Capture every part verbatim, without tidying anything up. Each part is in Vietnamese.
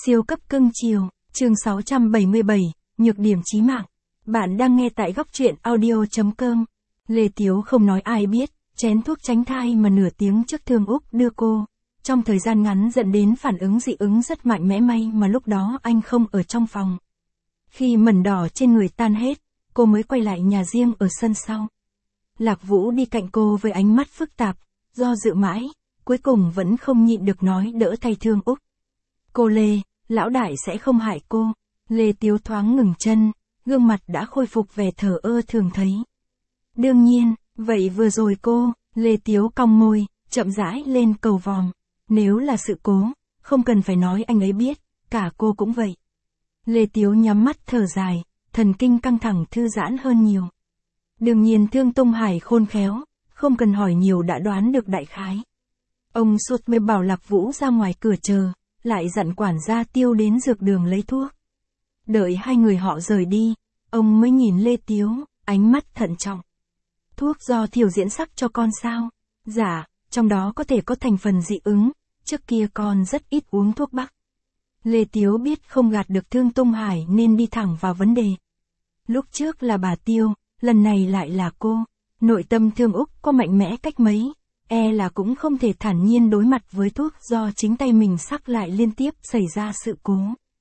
Siêu cấp cưng chiều, chương sáu trăm bảy mươi bảy, nhược điểm chí mạng. Bạn đang nghe tại góc truyện audio chấm com. Lê Tiếu không nói ai biết, chén thuốc tránh thai mà nửa tiếng trước Thương Úc đưa cô. Trong thời gian ngắn dẫn đến phản ứng dị ứng rất mạnh mẽ, may mà lúc đó anh không ở trong phòng. Khi mẩn đỏ trên người tan hết, cô mới quay lại nhà riêng ở sân sau. Lạc Vũ đi cạnh cô với ánh mắt phức tạp, do dự mãi, cuối cùng vẫn không nhịn được nói đỡ thay Thương Úc. Cô Lê, lão đại sẽ không hại cô. Lê Tiếu thoáng ngừng chân, gương mặt đã khôi phục vẻ thờ ơ thường thấy. Đương nhiên, vậy vừa rồi cô, Lê Tiếu cong môi, chậm rãi lên cầu vòm. Nếu là sự cố, không cần phải nói anh ấy biết, cả cô cũng vậy. Lê Tiếu nhắm mắt thở dài, thần kinh căng thẳng thư giãn hơn nhiều. Đương nhiên Thương Tông Hải khôn khéo, không cần hỏi nhiều đã đoán được đại khái. Ông sốt mới bảo Lạc Vũ ra ngoài cửa chờ, lại dặn quản gia Tiêu đến dược đường lấy thuốc. Đợi hai người họ rời đi, ông mới nhìn Lê Tiếu, ánh mắt thận trọng. Thuốc do thiểu diễn sắc cho con sao? Dạ, trong đó có thể có thành phần dị ứng, trước kia con rất ít uống thuốc bắc. Lê Tiếu biết không gạt được Thương Tông Hải nên đi thẳng vào vấn đề. Lúc trước là bà Tiêu, lần này lại là cô. Nội tâm Thương Úc có mạnh mẽ cách mấy, e là cũng không thể thản nhiên đối mặt với thuốc do chính tay mình sắc lại liên tiếp xảy ra sự cố.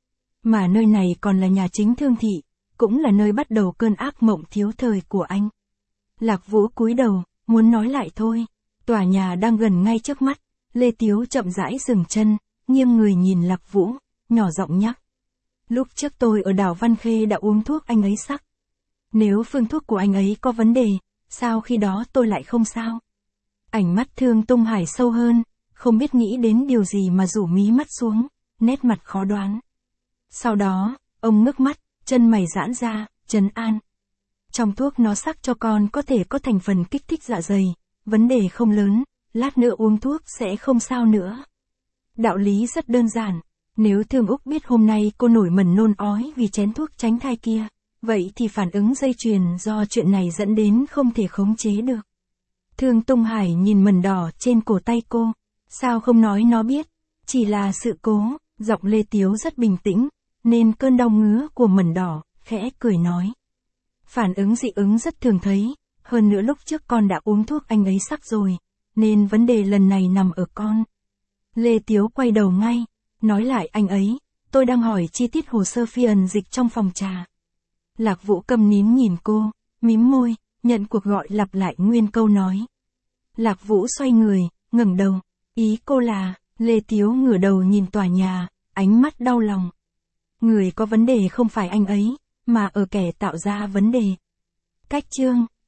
Mà nơi này còn là nhà chính Thương thị, cũng là nơi bắt đầu cơn ác mộng thiếu thời của anh. Lạc Vũ cúi đầu, muốn nói lại thôi. Tòa nhà đang gần ngay trước mắt, Lê Tiếu chậm rãi dừng chân, nghiêng người nhìn Lạc Vũ, nhỏ giọng nhắc. Lúc trước tôi ở đảo Văn Khê đã uống thuốc anh ấy sắc. Nếu phương thuốc của anh ấy có vấn đề, sao khi đó tôi lại không sao? Ánh mắt Thương Tông Hải sâu hơn, không biết nghĩ đến điều gì mà rủ mí mắt xuống, nét mặt khó đoán. Sau đó, ông ngước mắt, chân mày giãn ra, trấn an. Trong thuốc nó sắc cho con có thể có thành phần kích thích dạ dày, vấn đề không lớn, lát nữa uống thuốc sẽ không sao nữa. Đạo lý rất đơn giản, nếu Thương Úc biết hôm nay cô nổi mẩn nôn ói vì chén thuốc tránh thai kia, vậy thì phản ứng dây chuyền do chuyện này dẫn đến không thể khống chế được. Thương Tông Hải nhìn mẩn đỏ trên cổ tay cô, sao không nói nó biết, chỉ là sự cố, giọng Lê Tiếu rất bình tĩnh, nên cơn đau ngứa của mẩn đỏ, khẽ cười nói. Phản ứng dị ứng rất thường thấy, hơn nữa lúc trước con đã uống thuốc anh ấy sắc rồi, nên vấn đề lần này nằm ở con. Lê Tiếu quay đầu ngay, nói lại anh ấy, tôi đang hỏi chi tiết hồ sơ phiên dịch trong phòng trà. Lạc Vũ câm nín nhìn cô, mím môi, nhận cuộc gọi lặp lại nguyên câu nói. Lạc Vũ xoay người, ngẩng đầu, ý cô là, Lê Tiếu ngửa đầu nhìn tòa nhà, ánh mắt đau lòng. Người có vấn đề không phải anh ấy, mà ở kẻ tạo ra vấn đề. Cách chương